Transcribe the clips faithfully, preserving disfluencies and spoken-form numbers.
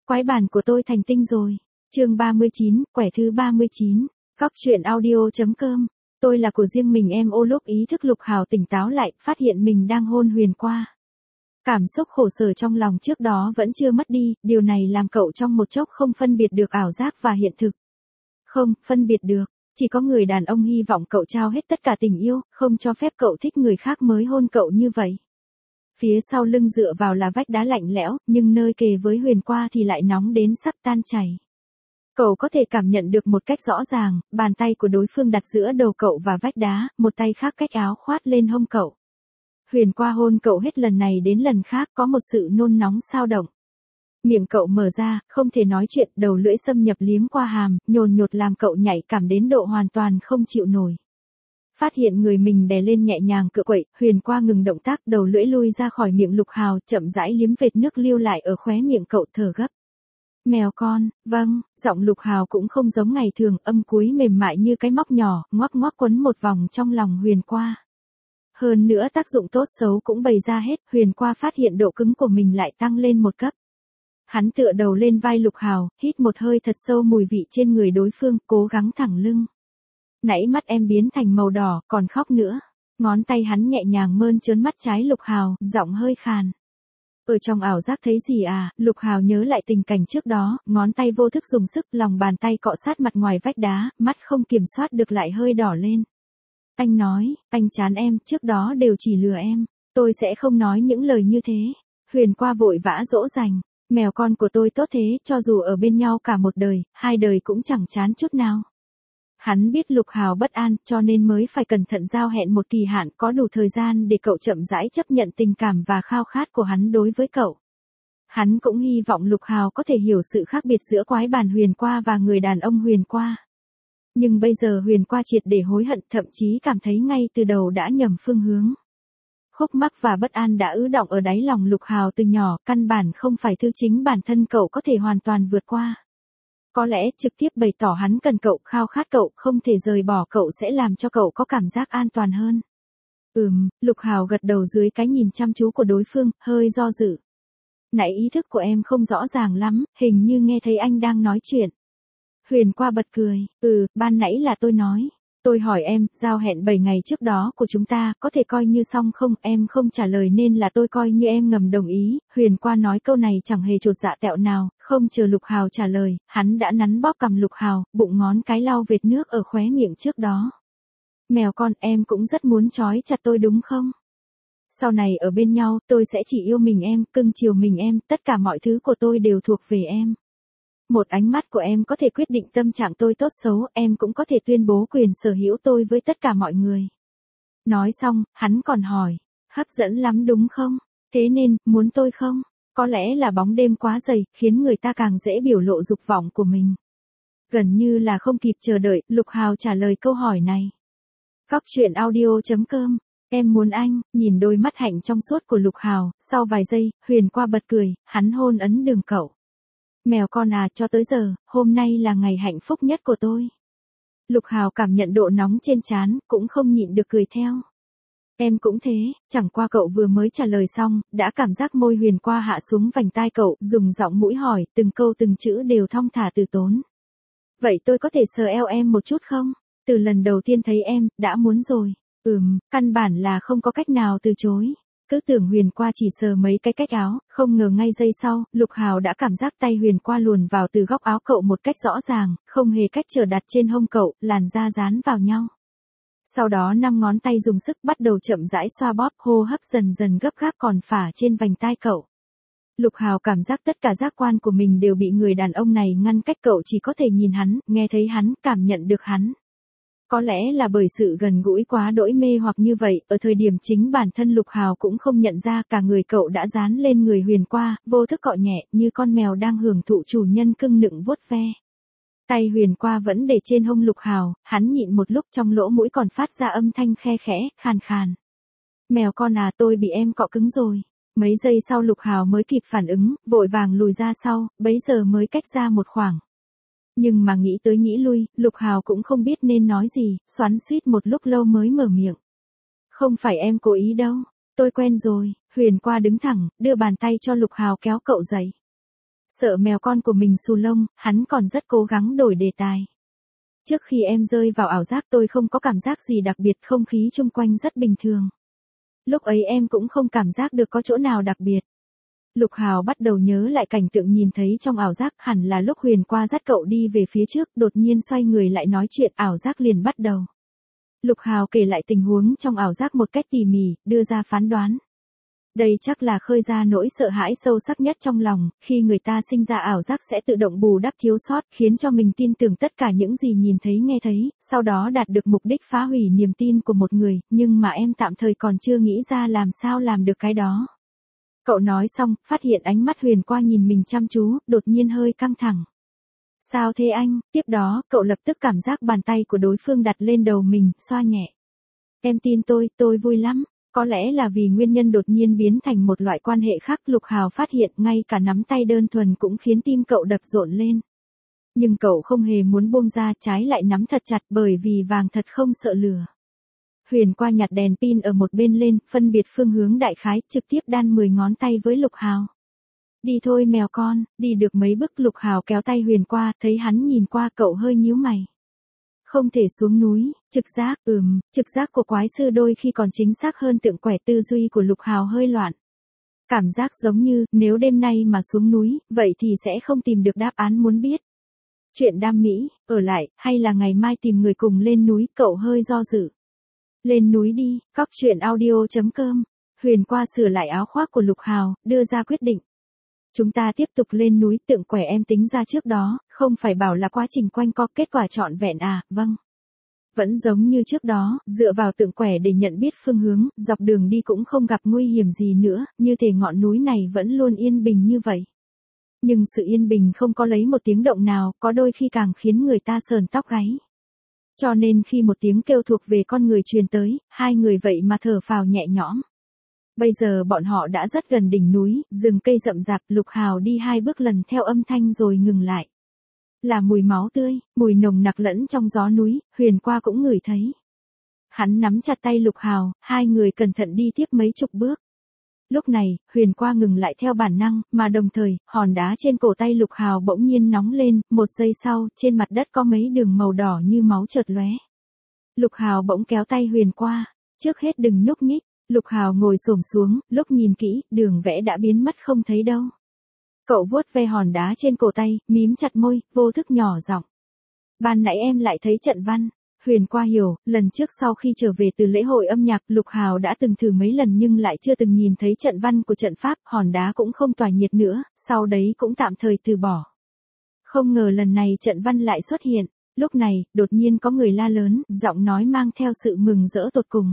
quái bản của tôi thành tinh rồi. Chương ba mươi chín, quẻ thứ ba mươi chín. Góc truyện audio.com. Tôi là của riêng mình em. Ô lúc ý thức Lục Hào tỉnh táo lại, phát hiện mình đang hôn Huyền qua. Cảm xúc khổ sở trong lòng trước đó vẫn chưa mất đi, điều này làm cậu trong một chốc không phân biệt được ảo giác và hiện thực. Không, phân biệt được, chỉ có người đàn ông hy vọng cậu trao hết tất cả tình yêu, không cho phép cậu thích người khác mới hôn cậu như vậy. Phía sau lưng dựa vào là vách đá lạnh lẽo, nhưng nơi kề với Huyền qua thì lại nóng đến sắp tan chảy. Cậu có thể cảm nhận được một cách rõ ràng, bàn tay của đối phương đặt giữa đầu cậu và vách đá, một tay khác cách áo khoát lên hông cậu. Huyền qua hôn cậu hết lần này đến lần khác, có một sự nôn nóng xao động. Miệng cậu mở ra, không thể nói chuyện, đầu lưỡi xâm nhập liếm qua hàm, nhồn nhột làm cậu nhạy cảm đến độ hoàn toàn không chịu nổi. Phát hiện người mình đè lên nhẹ nhàng cựa quậy, Huyền qua ngừng động tác, đầu lưỡi lui ra khỏi miệng Lục Hào, chậm rãi liếm vệt nước lưu lại ở khóe miệng cậu, thở gấp. Mèo con, vâng, giọng Lục Hào cũng không giống ngày thường, âm cuối mềm mại như cái móc nhỏ, ngoắc ngoắc quấn một vòng trong lòng Huyền qua. Hơn nữa tác dụng tốt xấu cũng bày ra hết, Huyền qua phát hiện độ cứng của mình lại tăng lên một cấp. Hắn tựa đầu lên vai Lục Hào, hít một hơi thật sâu mùi vị trên người đối phương, cố gắng thẳng lưng. Nãy mắt em biến thành màu đỏ, còn khóc nữa. Ngón tay hắn nhẹ nhàng mơn trớn mắt trái Lục Hào, giọng hơi khàn. Ở trong ảo giác thấy gì à? Lục Hào nhớ lại tình cảnh trước đó, ngón tay vô thức dùng sức, lòng bàn tay cọ sát mặt ngoài vách đá, mắt không kiểm soát được lại hơi đỏ lên. Anh nói, anh chán em, trước đó đều chỉ lừa em, tôi sẽ không nói những lời như thế. Huyền qua vội vã dỗ dành, mèo con của tôi tốt thế, cho dù ở bên nhau cả một đời, hai đời cũng chẳng chán chút nào. Hắn biết Lục Hào bất an, cho nên mới phải cẩn thận giao hẹn một kỳ hạn, có đủ thời gian để cậu chậm rãi chấp nhận tình cảm và khao khát của hắn đối với cậu. Hắn cũng hy vọng Lục Hào có thể hiểu sự khác biệt giữa quái bản Huyền qua và người đàn ông Huyền qua. Nhưng bây giờ Huyền qua triệt để hối hận, thậm chí cảm thấy ngay từ đầu đã nhầm phương hướng. Khúc mắc và bất an đã ứ đọng ở đáy lòng Lục Hào từ nhỏ, căn bản không phải thứ chính bản thân cậu có thể hoàn toàn vượt qua. Có lẽ trực tiếp bày tỏ hắn cần cậu, khao khát cậu, không thể rời bỏ cậu sẽ làm cho cậu có cảm giác an toàn hơn. Ừm, Lục Hào gật đầu dưới cái nhìn chăm chú của đối phương, hơi do dự. Nãy ý thức của em không rõ ràng lắm, hình như nghe thấy anh đang nói chuyện. Huyền qua bật cười, ừ, ban nãy là tôi nói. Tôi hỏi em, giao hẹn bảy ngày trước đó của chúng ta, có thể coi như xong không? Em không trả lời nên là tôi coi như em ngầm đồng ý. Huyền qua nói câu này chẳng hề chột dạ tẹo nào, không chờ Lục Hào trả lời, hắn đã nắn bóp cằm Lục Hào, bụng ngón cái lau vệt nước ở khóe miệng trước đó. Mèo con, em cũng rất muốn trói chặt tôi đúng không? Sau này ở bên nhau, tôi sẽ chỉ yêu mình em, cưng chiều mình em, tất cả mọi thứ của tôi đều thuộc về em. Một ánh mắt của em có thể quyết định tâm trạng tôi tốt xấu, em cũng có thể tuyên bố quyền sở hữu tôi với tất cả mọi người. Nói xong, hắn còn hỏi, hấp dẫn lắm đúng không? Thế nên, muốn tôi không? Có lẽ là bóng đêm quá dày, khiến người ta càng dễ biểu lộ dục vọng của mình. Gần như là không kịp chờ đợi, Lục Hào trả lời câu hỏi này. Góc truyện audio.com. Em muốn anh, nhìn đôi mắt hạnh trong suốt của Lục Hào, sau vài giây, Huyền qua bật cười, hắn hôn ấn đường cậu. Mèo con à, cho tới giờ, hôm nay là ngày hạnh phúc nhất của tôi. Lục Hào cảm nhận độ nóng trên trán, cũng không nhịn được cười theo. Em cũng thế, chẳng qua cậu vừa mới trả lời xong, đã cảm giác môi Huyền qua hạ xuống vành tai cậu, dùng giọng mũi hỏi, từng câu từng chữ đều thong thả từ tốn. Vậy tôi có thể sờ eo em một chút không? Từ lần đầu tiên thấy em, đã muốn rồi. Ừm, căn bản là không có cách nào từ chối. Cứ tưởng Huyền qua chỉ sờ mấy cái cách áo, không ngờ ngay giây sau, Lục Hào đã cảm giác tay Huyền qua luồn vào từ góc áo cậu một cách rõ ràng, không hề cách trở đặt trên hông cậu, làn da dán vào nhau. Sau đó năm ngón tay dùng sức bắt đầu chậm rãi xoa bóp, hô hấp dần dần gấp gáp còn phả trên vành tai cậu. Lục Hào cảm giác tất cả giác quan của mình đều bị người đàn ông này ngăn cách, cậu chỉ có thể nhìn hắn, nghe thấy hắn, cảm nhận được hắn. Có lẽ là bởi sự gần gũi quá đỗi mê hoặc như vậy, ở thời điểm chính bản thân Lục Hào cũng không nhận ra, cả người cậu đã dán lên người Huyền qua, vô thức cọ nhẹ, như con mèo đang hưởng thụ chủ nhân cưng nựng vuốt ve. Tay Huyền qua vẫn để trên hông Lục Hào, hắn nhịn một lúc, trong lỗ mũi còn phát ra âm thanh khe khẽ, khàn khàn. Mèo con à, tôi bị em cọ cứng rồi. Mấy giây sau Lục Hào mới kịp phản ứng, vội vàng lùi ra sau, bấy giờ mới cách ra một khoảng. Nhưng mà nghĩ tới nghĩ lui, Lục Hào cũng không biết nên nói gì, xoắn xuýt một lúc lâu mới mở miệng. Không phải em cố ý đâu, tôi quen rồi. Huyền qua đứng thẳng, đưa bàn tay cho Lục Hào kéo cậu dậy. Sợ mèo con của mình xù lông, hắn còn rất cố gắng đổi đề tài. Trước khi em rơi vào ảo giác tôi không có cảm giác gì đặc biệt, không khí chung quanh rất bình thường. Lúc ấy em cũng không cảm giác được có chỗ nào đặc biệt. Lục Hào bắt đầu nhớ lại cảnh tượng nhìn thấy trong ảo giác, hẳn là lúc Huyền qua dắt cậu đi về phía trước, đột nhiên xoay người lại nói chuyện, ảo giác liền bắt đầu. Lục Hào kể lại tình huống trong ảo giác một cách tỉ mỉ, đưa ra phán đoán. Đây chắc là khơi ra nỗi sợ hãi sâu sắc nhất trong lòng, khi người ta sinh ra ảo giác sẽ tự động bù đắp thiếu sót, khiến cho mình tin tưởng tất cả những gì nhìn thấy nghe thấy, sau đó đạt được mục đích phá hủy niềm tin của một người, nhưng mà em tạm thời còn chưa nghĩ ra làm sao làm được cái đó. Cậu nói xong, phát hiện ánh mắt Huyền qua nhìn mình chăm chú, đột nhiên hơi căng thẳng. Sao thế anh? Tiếp đó, cậu lập tức cảm giác bàn tay của đối phương đặt lên đầu mình, xoa nhẹ. Em tin tôi, tôi vui lắm. Có lẽ là vì nguyên nhân đột nhiên biến thành một loại quan hệ khác, Lục Hào phát hiện ngay cả nắm tay đơn thuần cũng khiến tim cậu đập rộn lên. Nhưng cậu không hề muốn buông ra, trái lại nắm thật chặt bởi vì vàng thật không sợ lửa. Huyền qua nhặt đèn pin ở một bên lên, phân biệt phương hướng đại khái, trực tiếp đan mười ngón tay với Lục Hào. Đi thôi mèo con, đi được mấy bước Lục Hào kéo tay Huyền qua, thấy hắn nhìn qua cậu hơi nhíu mày. Không thể xuống núi, trực giác, ừm, trực giác của quái sư đôi khi còn chính xác hơn tượng quẻ, tư duy của Lục Hào hơi loạn. Cảm giác giống như, nếu đêm nay mà xuống núi, vậy thì sẽ không tìm được đáp án muốn biết. Chuyện đam mỹ, ở lại, hay là ngày mai tìm người cùng lên núi, cậu hơi do dự. Lên núi đi, cóc truyện audio chấm com. Huyền qua sửa lại áo khoác của Lục Hào, đưa ra quyết định. Chúng ta tiếp tục lên núi, tượng quẻ em tính ra trước đó, không phải bảo là quá trình quanh co, kết quả trọn vẹn à, vâng. Vẫn giống như trước đó, dựa vào tượng quẻ để nhận biết phương hướng, dọc đường đi cũng không gặp nguy hiểm gì nữa, như thể ngọn núi này vẫn luôn yên bình như vậy. Nhưng sự yên bình không có lấy một tiếng động nào, có đôi khi càng khiến người ta sờn tóc gáy. Cho nên khi một tiếng kêu thuộc về con người truyền tới, hai người vậy mà thở phào nhẹ nhõm. Bây giờ bọn họ đã rất gần đỉnh núi, rừng cây rậm rạp, Lục Hào đi hai bước lần theo âm thanh rồi ngừng lại. Là mùi máu tươi, mùi nồng nặc lẫn trong gió núi, Huyền qua cũng ngửi thấy. Hắn nắm chặt tay Lục Hào, hai người cẩn thận đi tiếp mấy chục bước. Lúc này, Huyền qua ngừng lại theo bản năng, mà đồng thời, hòn đá trên cổ tay Lục Hào bỗng nhiên nóng lên, một giây sau, trên mặt đất có mấy đường màu đỏ như máu chợt lóe. Lục Hào bỗng kéo tay Huyền qua, trước hết đừng nhúc nhích. Lục Hào ngồi xổm xuống, lúc nhìn kỹ, đường vẽ đã biến mất không thấy đâu. Cậu vuốt ve hòn đá trên cổ tay, mím chặt môi, vô thức nhỏ giọng. Ban nãy em lại thấy trận văn. Huyền qua hiểu, lần trước sau khi trở về từ lễ hội âm nhạc, Lục Hào đã từng thử mấy lần nhưng lại chưa từng nhìn thấy trận văn của trận pháp, hòn đá cũng không tỏa nhiệt nữa, sau đấy cũng tạm thời từ bỏ. Không ngờ lần này trận văn lại xuất hiện, lúc này, đột nhiên có người la lớn, giọng nói mang theo sự mừng rỡ tột cùng.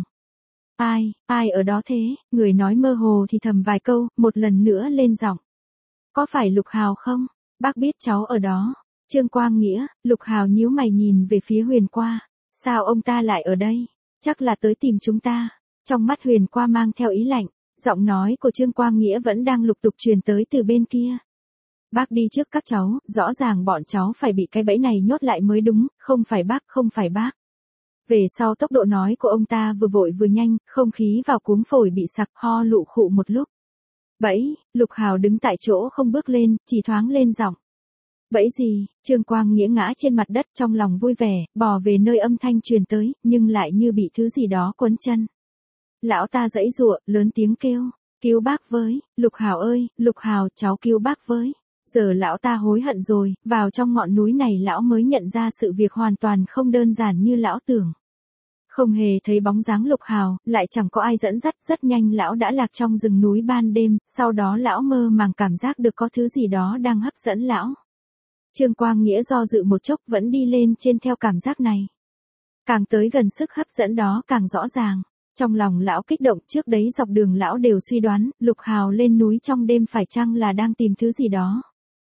Ai, ai ở đó thế? Người nói mơ hồ thì thầm vài câu, một lần nữa lên giọng. Có phải Lục Hào không? Bác biết cháu ở đó. Trương Quang Nghĩa, Lục Hào nhíu mày nhìn về phía Huyền qua. Sao ông ta lại ở đây? Chắc là tới tìm chúng ta. Trong mắt Huyền qua mang theo ý lạnh, giọng nói của Trương Quang Nghĩa vẫn đang lục tục truyền tới từ bên kia. Bác đi trước các cháu, rõ ràng bọn cháu phải bị cái bẫy này nhốt lại mới đúng, không phải bác, không phải bác. Về sau tốc độ nói của ông ta vừa vội vừa nhanh, không khí vào cuống phổi bị sặc, ho lụ khụ một lúc. Bẫy, Lục Hào đứng tại chỗ không bước lên, chỉ thoáng lên giọng. Bẫy gì? Trương Quang Nghĩa ngã trên mặt đất trong lòng vui vẻ, bò về nơi âm thanh truyền tới, nhưng lại như bị thứ gì đó quấn chân. Lão ta giãy giụa, lớn tiếng kêu, cứu bác với, Lục Hào ơi, Lục Hào, cháu cứu bác với. Giờ lão ta hối hận rồi, vào trong ngọn núi này lão mới nhận ra sự việc hoàn toàn không đơn giản như lão tưởng. Không hề thấy bóng dáng Lục Hào, lại chẳng có ai dẫn dắt, rất nhanh lão đã lạc trong rừng núi ban đêm, sau đó lão mơ màng cảm giác được có thứ gì đó đang hấp dẫn lão. Trương Quang Nghĩa do dự một chốc vẫn đi lên trên theo cảm giác này. Càng tới gần sức hấp dẫn đó càng rõ ràng. Trong lòng lão kích động, trước đấy dọc đường lão đều suy đoán, Lục Hào lên núi trong đêm phải chăng là đang tìm thứ gì đó.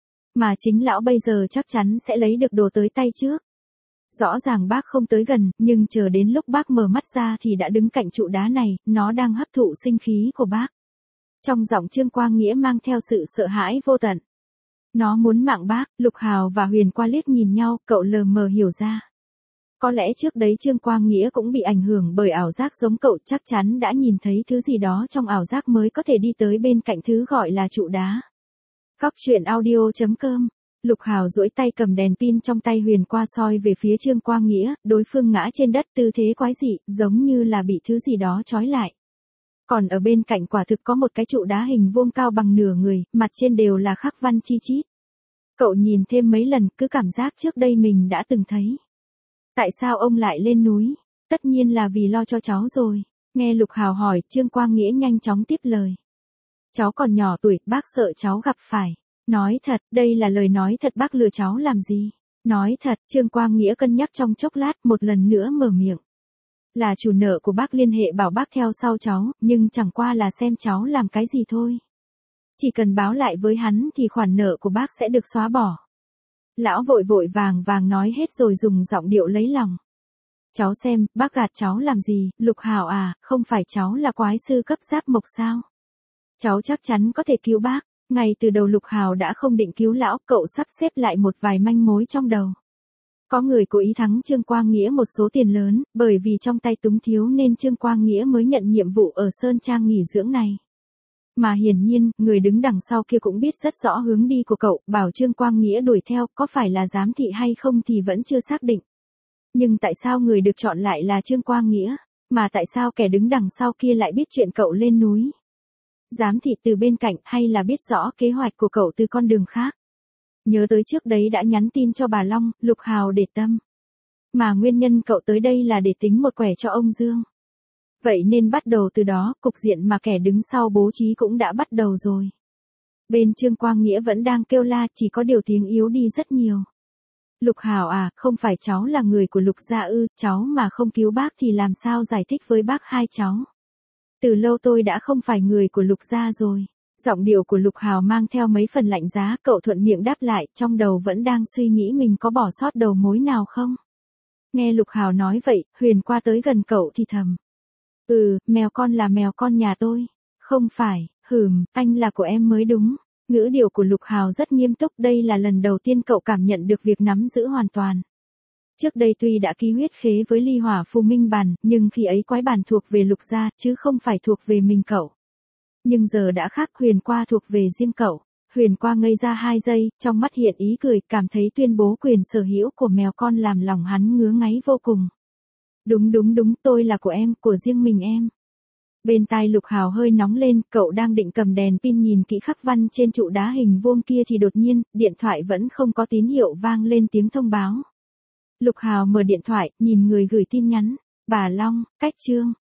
Mà chính lão bây giờ chắc chắn sẽ lấy được đồ tới tay trước. Rõ ràng bác không tới gần, nhưng chờ đến lúc bác mở mắt ra thì đã đứng cạnh trụ đá này, nó đang hấp thụ sinh khí của bác. Trong giọng Trương Quang Nghĩa mang theo sự sợ hãi vô tận. Nó muốn mạng bác. Lục Hào và Huyền qua liếc nhìn nhau, cậu lờ mờ hiểu ra. Có lẽ trước đấy Trương Quang Nghĩa cũng bị ảnh hưởng bởi ảo giác giống cậu, chắc chắn đã nhìn thấy thứ gì đó trong ảo giác mới có thể đi tới bên cạnh thứ gọi là trụ đá. Cóc truyện audio chấm com. Lục Hào duỗi tay cầm đèn pin trong tay Huyền qua soi về phía Trương Quang Nghĩa, đối phương ngã trên đất tư thế quái dị, giống như là bị thứ gì đó trói lại. Còn ở bên cạnh quả thực có một cái trụ đá hình vuông cao bằng nửa người, mặt trên đều là khắc văn chi chít. Cậu nhìn thêm mấy lần, cứ cảm giác trước đây mình đã từng thấy. Tại sao ông lại lên núi? Tất nhiên là vì lo cho cháu rồi. Nghe Lục Hào hỏi, Trương Quang Nghĩa nhanh chóng tiếp lời. Cháu còn nhỏ tuổi, bác sợ cháu gặp phải. Nói thật, đây là lời nói thật, bác lừa cháu làm gì? Nói thật, Trương Quang Nghĩa cân nhắc trong chốc lát, một lần nữa mở miệng. Là chủ nợ của bác liên hệ bảo bác theo sau cháu, nhưng chẳng qua là xem cháu làm cái gì thôi. Chỉ cần báo lại với hắn thì khoản nợ của bác sẽ được xóa bỏ. Lão vội vội vàng vàng nói hết rồi dùng giọng điệu lấy lòng. Cháu xem, bác gạt cháu làm gì? Lục Hào à, không phải cháu là quái sư cấp giáp mộc sao? Cháu chắc chắn có thể cứu bác. Ngay từ đầu Lục Hào đã không định cứu lão, cậu sắp xếp lại một vài manh mối trong đầu. Có người cố ý thắng Trương Quang Nghĩa một số tiền lớn, bởi vì trong tay túng thiếu nên Trương Quang Nghĩa mới nhận nhiệm vụ ở Sơn Trang nghỉ dưỡng này. Mà hiển nhiên, người đứng đằng sau kia cũng biết rất rõ hướng đi của cậu, bảo Trương Quang Nghĩa đuổi theo, có phải là giám thị hay không thì vẫn chưa xác định. Nhưng tại sao người được chọn lại là Trương Quang Nghĩa, mà tại sao kẻ đứng đằng sau kia lại biết chuyện cậu lên núi? Giám thị từ bên cạnh hay là biết rõ kế hoạch của cậu từ con đường khác? Nhớ tới trước đấy đã nhắn tin cho bà Long, Lục Hào để tâm. Mà nguyên nhân cậu tới đây là để tính một quẻ cho ông Dương. Vậy nên bắt đầu từ đó, cục diện mà kẻ đứng sau bố trí cũng đã bắt đầu rồi. Bên Trương Quang Nghĩa vẫn đang kêu la, chỉ có điều tiếng yếu đi rất nhiều. Lục Hào à, không phải cháu là người của Lục gia ư, cháu mà không cứu bác thì làm sao giải thích với bác hai cháu. Từ lâu tôi đã không phải người của Lục gia rồi. Giọng điệu của Lục Hào mang theo mấy phần lạnh giá, cậu thuận miệng đáp lại, trong đầu vẫn đang suy nghĩ mình có bỏ sót đầu mối nào không. Nghe Lục Hào nói vậy, Huyền qua tới gần cậu thì thầm. Ừ, mèo con là mèo con nhà tôi. Không phải, hừm, anh là của em mới đúng. Ngữ điệu của Lục Hào rất nghiêm túc, đây là lần đầu tiên cậu cảm nhận được việc nắm giữ hoàn toàn. Trước đây tuy đã ký huyết khế với Ly Hỏa Phù Minh Bàn, nhưng khi ấy quái bàn thuộc về Lục gia, chứ không phải thuộc về mình cậu. Nhưng giờ đã khác, Huyền qua thuộc về riêng cậu. Huyền qua ngây ra hai giây, trong mắt hiện ý cười, cảm thấy tuyên bố quyền sở hữu của mèo con làm lòng hắn ngứa ngáy vô cùng. Đúng đúng đúng, tôi là của em, của riêng mình em. Bên tai Lục Hào hơi nóng lên, cậu đang định cầm đèn pin nhìn kỹ khắc văn trên trụ đá hình vuông kia thì đột nhiên, điện thoại vẫn không có tín hiệu vang lên tiếng thông báo. Lục Hào mở điện thoại, nhìn người gửi tin nhắn. Bà Long, cách Trương.